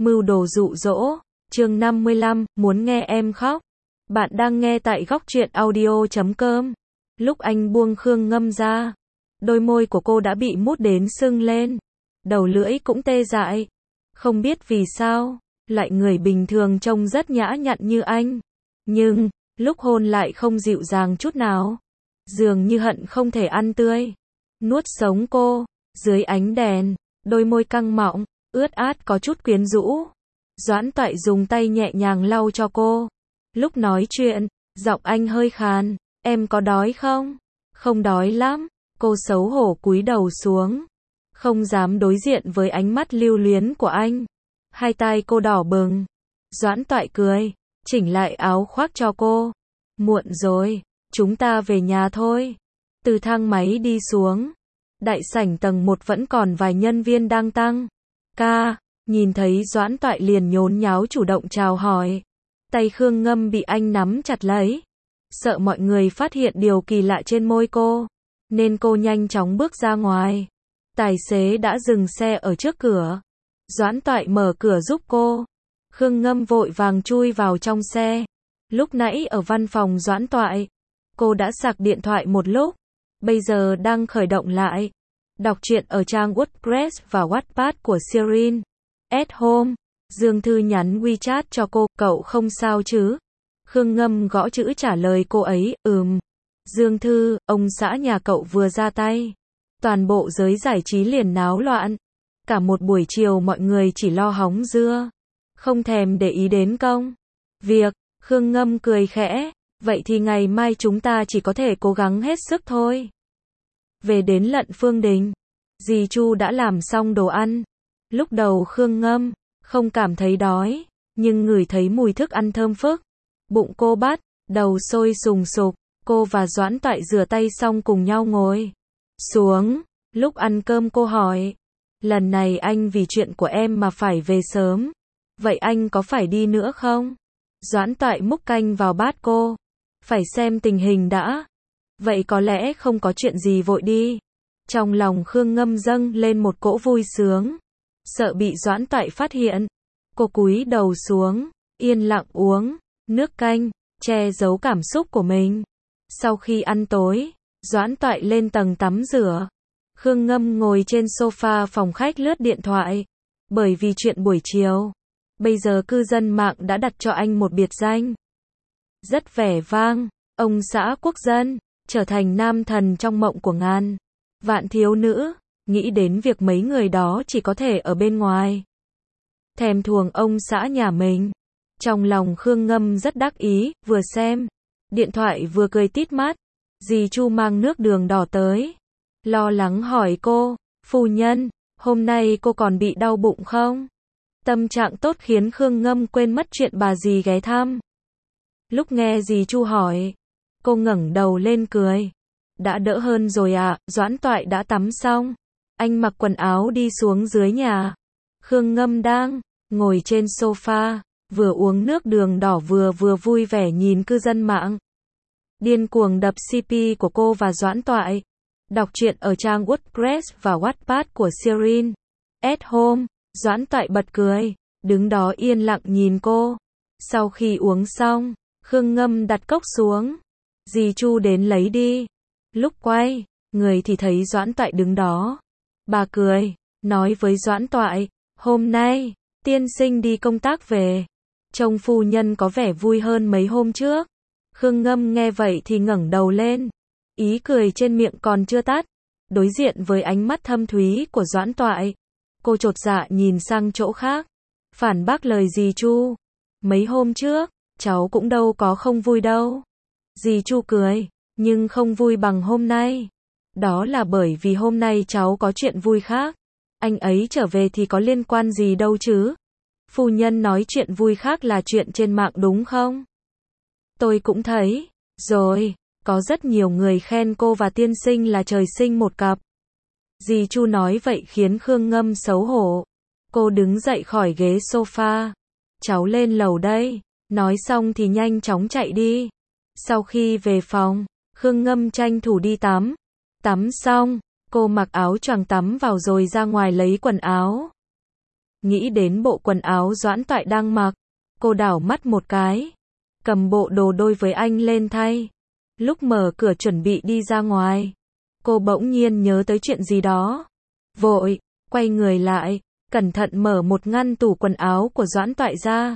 Mưu đồ dụ dỗ, chương 55, muốn nghe em khóc. Bạn đang nghe tại góc truyện audio.com. Lúc anh buông Khương Ngâm ra, đôi môi của cô đã bị mút đến sưng lên, đầu lưỡi cũng tê dại. Không biết vì sao, loại người bình thường trông rất nhã nhặn như anh, nhưng lúc hôn lại không dịu dàng chút nào, dường như hận không thể ăn tươi, nuốt sống cô. Dưới ánh đèn, đôi môi căng mọng, ướt át có chút quyến rũ. Doãn Toại dùng tay nhẹ nhàng lau cho cô. Lúc nói chuyện, giọng anh hơi khàn, em có đói không? Không đói lắm. Cô xấu hổ cúi đầu xuống, không dám đối diện với ánh mắt lưu luyến của anh. Hai tay cô đỏ bừng. Doãn Toại cười, chỉnh lại áo khoác cho cô. Muộn rồi, chúng ta về nhà thôi. Từ thang máy đi xuống, đại sảnh tầng 1 vẫn còn vài nhân viên đang tăng ca. Nhìn thấy Doãn Toại liền nhốn nháo chủ động chào hỏi. Tay Khương Ngâm bị anh nắm chặt lấy. Sợ mọi người phát hiện điều kỳ lạ trên môi cô, nên cô nhanh chóng bước ra ngoài. Tài xế đã dừng xe ở trước cửa. Doãn Toại mở cửa giúp cô. Khương Ngâm vội vàng chui vào trong xe. Lúc nãy ở văn phòng Doãn Toại, cô đã sạc điện thoại một lúc, bây giờ đang khởi động lại. Đọc truyện ở trang WordPress và Wattpad của Sirin. At home, Dương Thư nhắn WeChat cho cô, cậu không sao chứ? Khương Ngâm gõ chữ trả lời cô ấy, Dương Thư, ông xã nhà cậu vừa ra tay. Toàn bộ giới giải trí liền náo loạn. Cả một buổi chiều mọi người chỉ lo hóng dưa, không thèm để ý đến công việc. Khương Ngâm cười khẽ, vậy thì ngày mai chúng ta chỉ có thể cố gắng hết sức thôi. Về đến Lận Phương Đình, dì Chu đã làm xong đồ ăn. Lúc đầu Khương Ngâm không cảm thấy đói, nhưng ngửi thấy mùi thức ăn thơm phức, bụng cô bắt đầu sôi sùng sục. Cô và Doãn Toại rửa tay xong cùng nhau ngồi xuống. Lúc ăn cơm cô hỏi, lần này anh vì chuyện của em mà phải về sớm, vậy anh có phải đi nữa không? Doãn Toại múc canh vào bát cô, phải xem tình hình đã. Vậy có lẽ không có chuyện gì vội đi. Trong lòng Khương Ngâm dâng lên một cỗ vui sướng, sợ bị Doãn Toại phát hiện. Cô cúi đầu xuống, yên lặng uống nước canh, che giấu cảm xúc của mình. Sau khi ăn tối, Doãn Toại lên tầng tắm rửa. Khương Ngâm ngồi trên sofa phòng khách lướt điện thoại. Bởi vì chuyện buổi chiều, bây giờ cư dân mạng đã đặt cho anh một biệt danh rất vẻ vang, ông xã quốc dân, trở thành nam thần trong mộng của ngàn vạn thiếu nữ. Nghĩ đến việc mấy người đó chỉ có thể ở bên ngoài thèm thuồng ông xã nhà mình, trong lòng Khương Ngâm rất đắc ý, vừa xem điện thoại vừa cười tít mắt. Dì Chu mang nước đường đỏ tới, lo lắng hỏi cô, phu nhân, hôm nay cô còn bị đau bụng không? Tâm trạng tốt khiến Khương Ngâm quên mất chuyện bà dì ghé thăm. Lúc nghe dì Chu hỏi, cô ngẩng đầu lên cười. Đã đỡ hơn rồi ạ. Doãn Toại đã tắm xong, anh mặc quần áo đi xuống dưới nhà. Khương Ngâm đang ngồi trên sofa, vừa uống nước đường đỏ vừa vui vẻ nhìn cư dân mạng điên cuồng đập CP của cô và Doãn Toại. Đọc truyện ở trang WordPress và Wattpad của Sirin. At home, Doãn Toại bật cười, đứng đó yên lặng nhìn cô. Sau khi uống xong, Khương Ngâm đặt cốc xuống. Dì Chu đến lấy đi. Lúc quay người thì thấy Doãn Toại đứng đó. Bà cười, nói với Doãn Toại, hôm nay tiên sinh đi công tác về, trông phu nhân có vẻ vui hơn mấy hôm trước. Khương Ngâm nghe vậy thì ngẩng đầu lên, ý cười trên miệng còn chưa tắt. Đối diện với ánh mắt thâm thúy của Doãn Toại, cô chột dạ nhìn sang chỗ khác, phản bác lời dì Chu. Mấy hôm trước, cháu cũng đâu có không vui đâu. Dì Chu cười, nhưng không vui bằng hôm nay. Đó là bởi vì hôm nay cháu có chuyện vui khác. Anh ấy trở về thì có liên quan gì đâu chứ. Phu nhân nói chuyện vui khác là chuyện trên mạng đúng không? Tôi cũng thấy rồi, có rất nhiều người khen cô và tiên sinh là trời sinh một cặp. Dì Chu nói vậy khiến Khương Ngâm xấu hổ. Cô đứng dậy khỏi ghế sofa. Cháu lên lầu đây. Nói xong thì nhanh chóng chạy đi. Sau khi về phòng, Khương Ngâm tranh thủ đi tắm. Tắm xong, cô mặc áo choàng tắm vào rồi ra ngoài lấy quần áo. Nghĩ đến bộ quần áo Doãn Toại đang mặc, cô đảo mắt một cái, cầm bộ đồ đôi với anh lên thay. Lúc mở cửa chuẩn bị đi ra ngoài, cô bỗng nhiên nhớ tới chuyện gì đó. Vội, quay người lại, cẩn thận mở một ngăn tủ quần áo của Doãn Toại ra.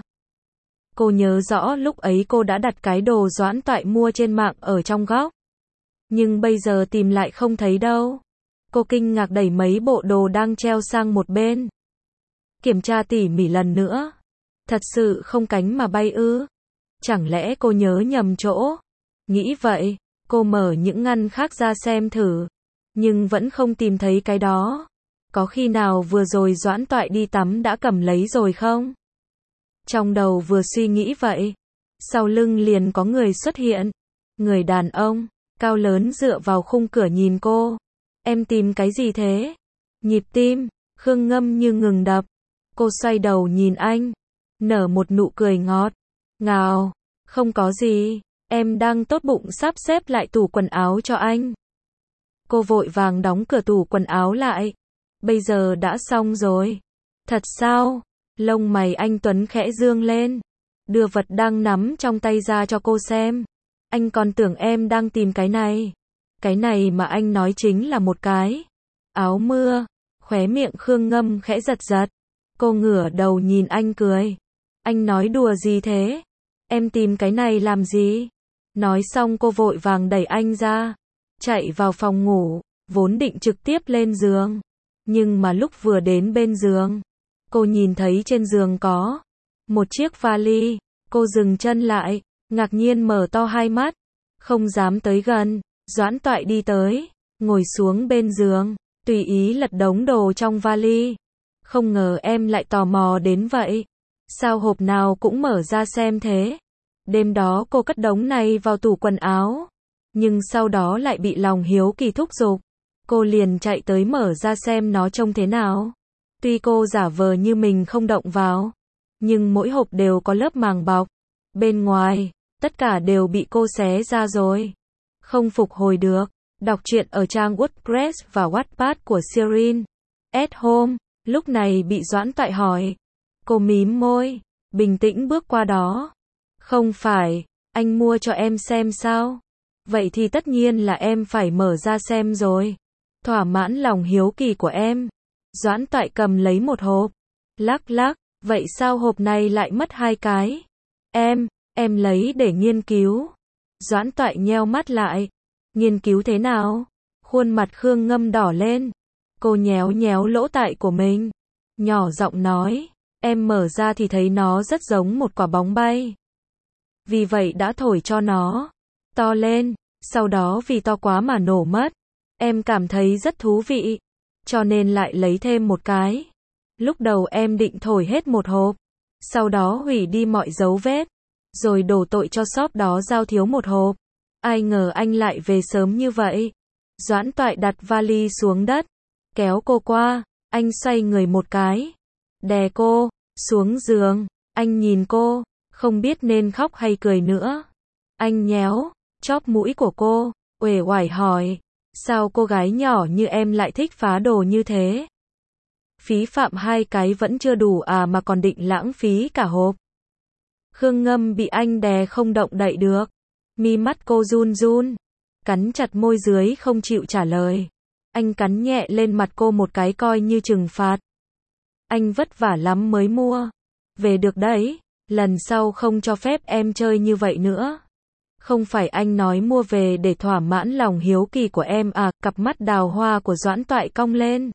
Cô nhớ rõ lúc ấy cô đã đặt cái đồ Doãn Toại mua trên mạng ở trong góc. Nhưng bây giờ tìm lại không thấy đâu. Cô kinh ngạc đẩy mấy bộ đồ đang treo sang một bên. Kiểm tra tỉ mỉ lần nữa. Thật sự không cánh mà bay ư? Chẳng lẽ cô nhớ nhầm chỗ? Nghĩ vậy, cô mở những ngăn khác ra xem thử. Nhưng vẫn không tìm thấy cái đó. Có khi nào vừa rồi Doãn Toại đi tắm đã cầm lấy rồi không? Trong đầu vừa suy nghĩ vậy, sau lưng liền có người xuất hiện. Người đàn ông, cao lớn dựa vào khung cửa nhìn cô. Em tìm cái gì thế? Nhịp tim, Khương Ngâm như ngừng đập. Cô xoay đầu nhìn anh, nở một nụ cười ngọt ngào. Không có gì, em đang tốt bụng sắp xếp lại tủ quần áo cho anh. Cô vội vàng đóng cửa tủ quần áo lại. Bây giờ đã xong rồi. Thật sao? Lông mày anh Tuấn khẽ dương lên, đưa vật đang nắm trong tay ra cho cô xem. Anh còn tưởng em đang tìm cái này. Cái này mà anh nói chính là một cái áo mưa. Khóe miệng Khương Ngâm khẽ giật giật. Cô ngửa đầu nhìn anh cười. Anh nói đùa gì thế? Em tìm cái này làm gì? Nói xong cô vội vàng đẩy anh ra, chạy vào phòng ngủ, vốn định trực tiếp lên giường. Nhưng mà lúc vừa đến bên giường, cô nhìn thấy trên giường có một chiếc vali. Cô dừng chân lại, ngạc nhiên mở to hai mắt, không dám tới gần. Doãn Toại đi tới, ngồi xuống bên giường, tùy ý lật đống đồ trong vali. Không ngờ em lại tò mò đến vậy. Sao hộp nào cũng mở ra xem thế? Đêm đó cô cất đống này vào tủ quần áo, nhưng sau đó lại bị lòng hiếu kỳ thúc giục. Cô liền chạy tới mở ra xem nó trông thế nào. Tuy cô giả vờ như mình không động vào, nhưng mỗi hộp đều có lớp màng bọc. Bên ngoài, tất cả đều bị cô xé ra rồi. Không phục hồi được. Đọc truyện ở trang WordPress và Wattpad của Sirin at Home. Lúc này bị Doãn Toại hỏi. Cô mím môi, bình tĩnh bước qua đó. Không phải, anh mua cho em xem sao? Vậy thì tất nhiên là em phải mở ra xem rồi. Thỏa mãn lòng hiếu kỳ của em. Doãn Toại cầm lấy một hộp. Lắc lắc, vậy sao hộp này lại mất hai cái? Em lấy để nghiên cứu. Doãn Toại nheo mắt lại. Nghiên cứu thế nào? Khuôn mặt Khương Ngâm đỏ lên. Cô nhéo nhéo lỗ tai của mình, nhỏ giọng nói, em mở ra thì thấy nó rất giống một quả bóng bay. Vì vậy đã thổi cho nó to lên, sau đó vì to quá mà nổ mất. Em cảm thấy rất thú vị, cho nên lại lấy thêm một cái. Lúc đầu em định thổi hết một hộp, sau đó hủy đi mọi dấu vết, rồi đổ tội cho shop đó giao thiếu một hộp. Ai ngờ anh lại về sớm như vậy. Doãn Toại đặt vali xuống đất, kéo cô qua, anh xoay người một cái, đè cô xuống giường. Anh nhìn cô, không biết nên khóc hay cười nữa. Anh nhéo chóp mũi của cô, uể oải hỏi, sao cô gái nhỏ như em lại thích phá đồ như thế? Phí phạm hai cái vẫn chưa đủ à mà còn định lãng phí cả hộp. Khương Ngâm bị anh đè không động đậy được, mi mắt cô run run, cắn chặt môi dưới không chịu trả lời. Anh cắn nhẹ lên mặt cô một cái coi như trừng phạt. Anh vất vả lắm mới mua về được đấy, lần sau không cho phép em chơi như vậy nữa. Không phải anh nói mua về để thỏa mãn lòng hiếu kỳ của em à? Cặp mắt đào hoa của Doãn Toại cong lên.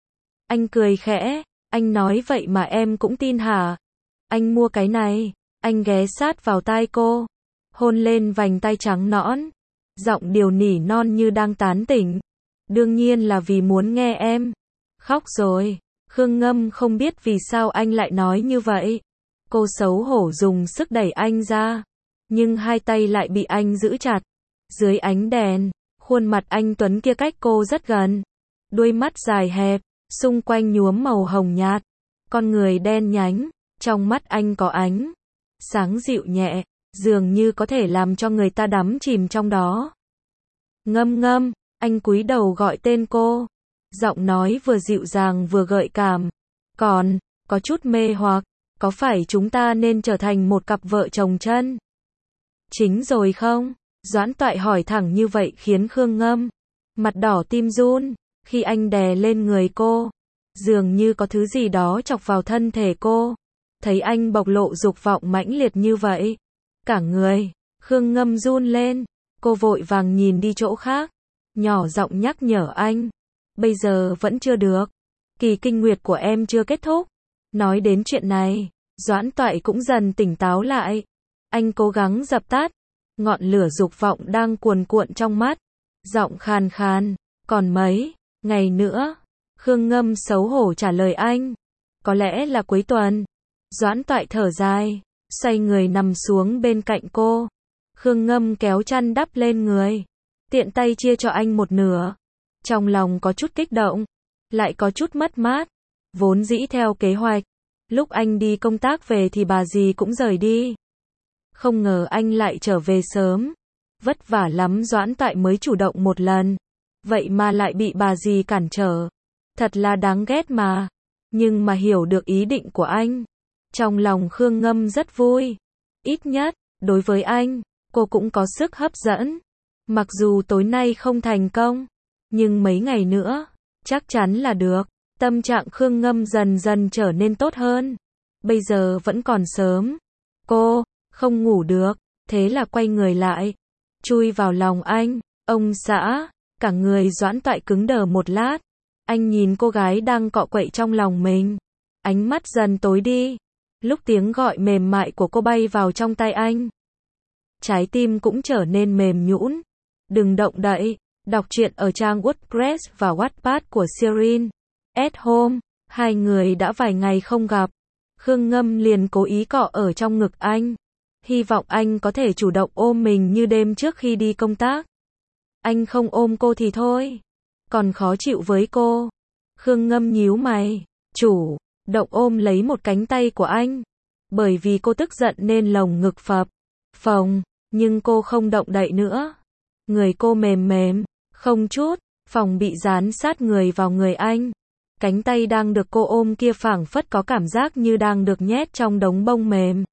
Anh cười khẽ, anh nói vậy mà em cũng tin hả? Anh mua cái này. Anh ghé sát vào tai cô, hôn lên vành tai trắng nõn, giọng điều nỉ non như đang tán tỉnh. Đương nhiên là vì muốn nghe em khóc rồi. Khương Ngâm không biết vì sao anh lại nói như vậy. Cô xấu hổ dùng sức đẩy anh ra, nhưng hai tay lại bị anh giữ chặt. Dưới ánh đèn, khuôn mặt anh Tuấn kia cách cô rất gần. Đuôi mắt dài hẹp, xung quanh nhuốm màu hồng nhạt. Con người đen nhánh, trong mắt anh có ánh sáng dịu nhẹ, dường như có thể làm cho người ta đắm chìm trong đó. Ngâm Ngâm, anh cúi đầu gọi tên cô. Giọng nói vừa dịu dàng vừa gợi cảm. Còn có chút mê hoặc, có phải chúng ta nên trở thành một cặp vợ chồng chân chính rồi không? Doãn Toại hỏi thẳng như vậy khiến Khương Ngâm mặt đỏ tim run, khi anh đè lên người cô, dường như có thứ gì đó chọc vào thân thể cô. Thấy anh bộc lộ dục vọng mãnh liệt như vậy, cả người Khương Ngâm run lên, cô vội vàng nhìn đi chỗ khác, nhỏ giọng nhắc nhở anh, bây giờ vẫn chưa được, kỳ kinh nguyệt của em chưa kết thúc. Nói đến chuyện này, Doãn Toại cũng dần tỉnh táo lại. Anh cố gắng dập tắt ngọn lửa dục vọng đang cuồn cuộn trong mắt, giọng khàn khàn, còn mấy ngày nữa. Khương Ngâm xấu hổ trả lời anh, có lẽ là cuối tuần. Doãn Toại thở dài, xoay người nằm xuống bên cạnh cô. Khương Ngâm kéo chăn đắp lên người, tiện tay chia cho anh một nửa. Trong lòng có chút kích động, lại có chút mất mát. Vốn dĩ theo kế hoạch, lúc anh đi công tác về thì bà dì cũng rời đi. Không ngờ anh lại trở về sớm. Vất vả lắm Doãn Toại mới chủ động một lần, vậy mà lại bị bà dì cản trở. Thật là đáng ghét mà. Nhưng mà hiểu được ý định của anh, trong lòng Khương Ngâm rất vui. Ít nhất, đối với anh, cô cũng có sức hấp dẫn. Mặc dù tối nay không thành công, nhưng mấy ngày nữa, chắc chắn là được. Tâm trạng Khương Ngâm dần dần trở nên tốt hơn. Bây giờ vẫn còn sớm. Cô không ngủ được, thế là quay người lại, chui vào lòng anh. Ông xã, cả người Doãn Toại cứng đờ một lát. Anh nhìn cô gái đang cọ quậy trong lòng mình, ánh mắt dần tối đi. Lúc tiếng gọi mềm mại của cô bay vào trong tay anh, trái tim cũng trở nên mềm nhũn. Đừng động đậy. Đọc truyện ở trang WordPress và Wattpad của Sirin at Home. Hai người đã vài ngày không gặp. Khương Ngâm liền cố ý cọ ở trong ngực anh, hy vọng anh có thể chủ động ôm mình như đêm trước khi đi công tác. Anh không ôm cô thì thôi, còn khó chịu với cô. Khương Ngâm nhíu mày, chủ động ôm lấy một cánh tay của anh. Bởi vì cô tức giận nên lồng ngực phập phồng, nhưng cô không động đậy nữa. Người cô mềm mềm, không chút phòng bị dán sát người vào người anh. Cánh tay đang được cô ôm kia phảng phất có cảm giác như đang được nhét trong đống bông mềm.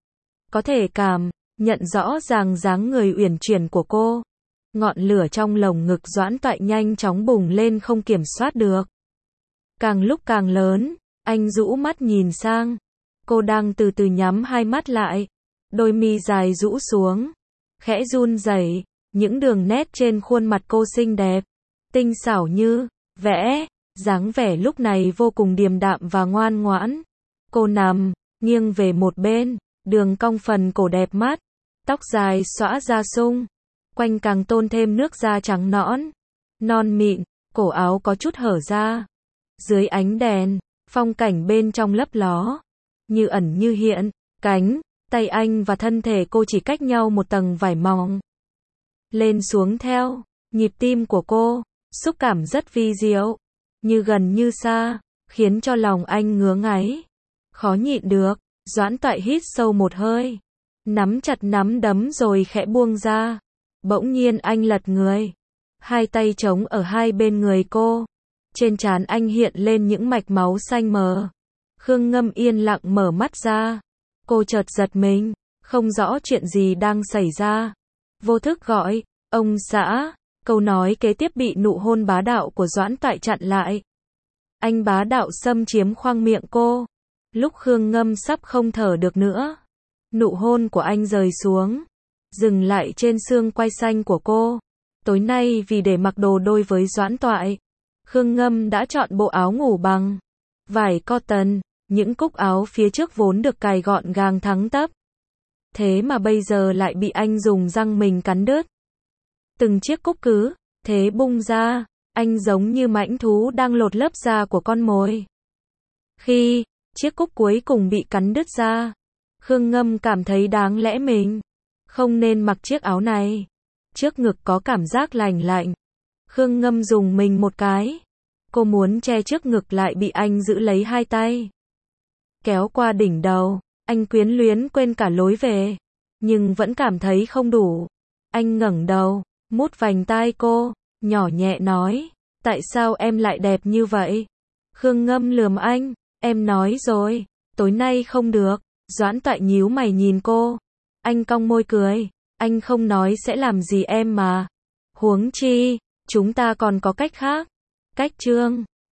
Có thể cảm nhận rõ ràng dáng người uyển chuyển của cô. Ngọn lửa trong lồng ngực Doãn Toại nhanh chóng bùng lên không kiểm soát được. Càng lúc càng lớn, anh rũ mắt nhìn sang. Cô đang từ từ nhắm hai mắt lại, đôi mi dài rũ xuống, khẽ run rẩy. Những đường nét trên khuôn mặt cô xinh đẹp, tinh xảo như vẽ. Dáng vẻ lúc này vô cùng điềm đạm và ngoan ngoãn. Cô nằm nghiêng về một bên, đường cong phần cổ đẹp mắt, tóc dài xõa ra sung quanh càng tôn thêm nước da trắng nõn, non mịn. Cổ áo có chút hở ra. Dưới ánh đèn, phong cảnh bên trong lấp ló, như ẩn như hiện. Cánh tay anh và thân thể cô chỉ cách nhau một tầng vải mỏng. Lên xuống theo nhịp tim của cô, xúc cảm rất vi diệu, như gần như xa, khiến cho lòng anh ngứa ngáy. Khó nhịn được, Doãn Toại hít sâu một hơi, nắm chặt nắm đấm rồi khẽ buông ra. Bỗng nhiên anh lật người, hai tay trống ở hai bên người cô. Trên trán anh hiện lên những mạch máu xanh mờ. Khương Ngâm yên lặng mở mắt ra. Cô chợt giật mình, không rõ chuyện gì đang xảy ra. Vô thức gọi, ông xã. Câu nói kế tiếp bị nụ hôn bá đạo của Doãn Toại chặn lại. Anh bá đạo xâm chiếm khoang miệng cô. Lúc Khương Ngâm sắp không thở được nữa, nụ hôn của anh rời xuống, dừng lại trên xương quai xanh của cô. Tối nay vì để mặc đồ đôi với Doãn Toại, Khương Ngâm đã chọn bộ áo ngủ bằng vải cotton. Những cúc áo phía trước vốn được cài gọn gàng thẳng tắp, thế mà bây giờ lại bị anh dùng răng mình cắn đứt. Từng chiếc cúc cứ thế bung ra, anh giống như mãnh thú đang lột lớp da của con mồi. Khi chiếc cúc cuối cùng bị cắn đứt ra, Khương Ngâm cảm thấy đáng lẽ mình không nên mặc chiếc áo này. Trước ngực có cảm giác lành lạnh. Khương Ngâm dùng mình một cái. Cô muốn che trước ngực lại bị anh giữ lấy hai tay, kéo qua đỉnh đầu. Anh quyến luyến quên cả lối về, nhưng vẫn cảm thấy không đủ. Anh ngẩng đầu, mút vành tai cô, nhỏ nhẹ nói, tại sao em lại đẹp như vậy? Khương Ngâm lườm anh, Em nói rồi, tối nay không được. Doãn Toại nhíu mày nhìn cô. Anh cong môi cười. Anh không nói sẽ làm gì em mà. Huống chi, chúng ta còn có cách khác. Cách Trương